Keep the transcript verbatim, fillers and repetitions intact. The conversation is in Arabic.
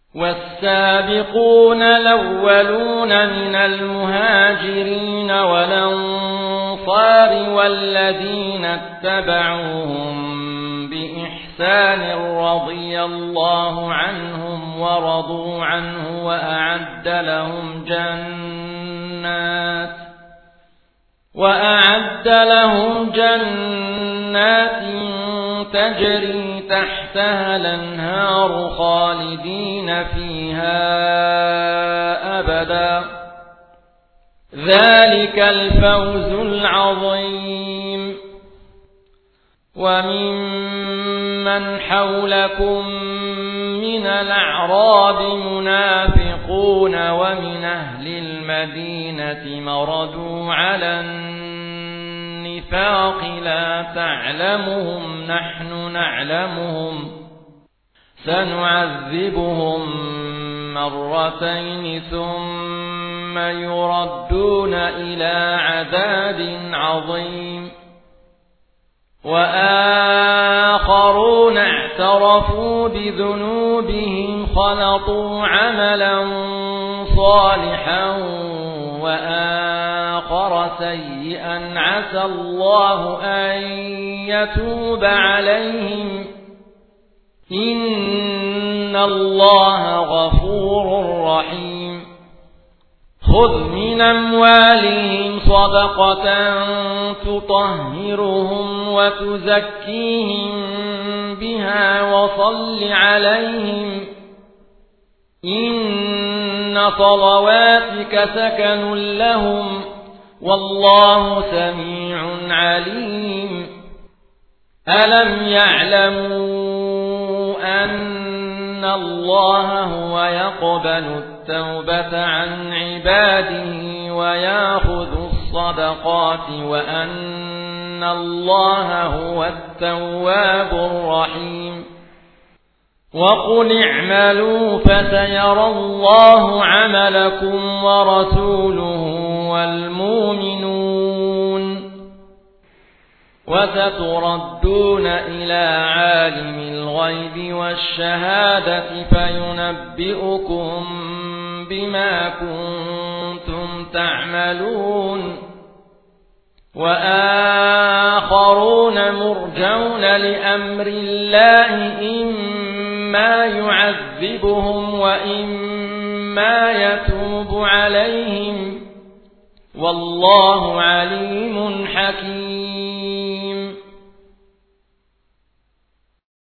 والسابقون الأولون من المهاجرين والأنصار والذين اتبعوهم بإحسان رضي الله عنهم ورضوا عنه وأعد لهم جنات وأعد لهم جنات تجري تحتها الأنهار خالدين فيها أبدا ذلك الفوز العظيم. وممن حولكم من الأعراب منافقون ومن أهل المدينة مردوا على النفاق لا تعلمهم نحن نعلمهم سنعذبهم مرتين ثم يردون إلى عذاب عظيم. وآخرون اعترفوا بذنوبهم خلطوا عملا صالحا وآخر سيئا عسى الله أن يتوب عليهم إن الله غفور رحيم. خذ من أموالهم صدقة تطهرهم وتزكيهم بها وصل عليهم إن صلواتك سكن لهم والله سميع عليم. ألم يعلموا أن الله هو يقبل التوبة عن عباده ويأخذ الصدقات وأن الله هو التواب الرحيم. وقل اعملوا فسيرى الله عملكم ورسوله والمؤمنون وستردون إلى عالم الغيب والشهادة فينبئكم بما كنتم تعملون. وآخرون مرجون لأمر الله إما يعذبهم وإما يتوب عليهم والله عليم حكيم.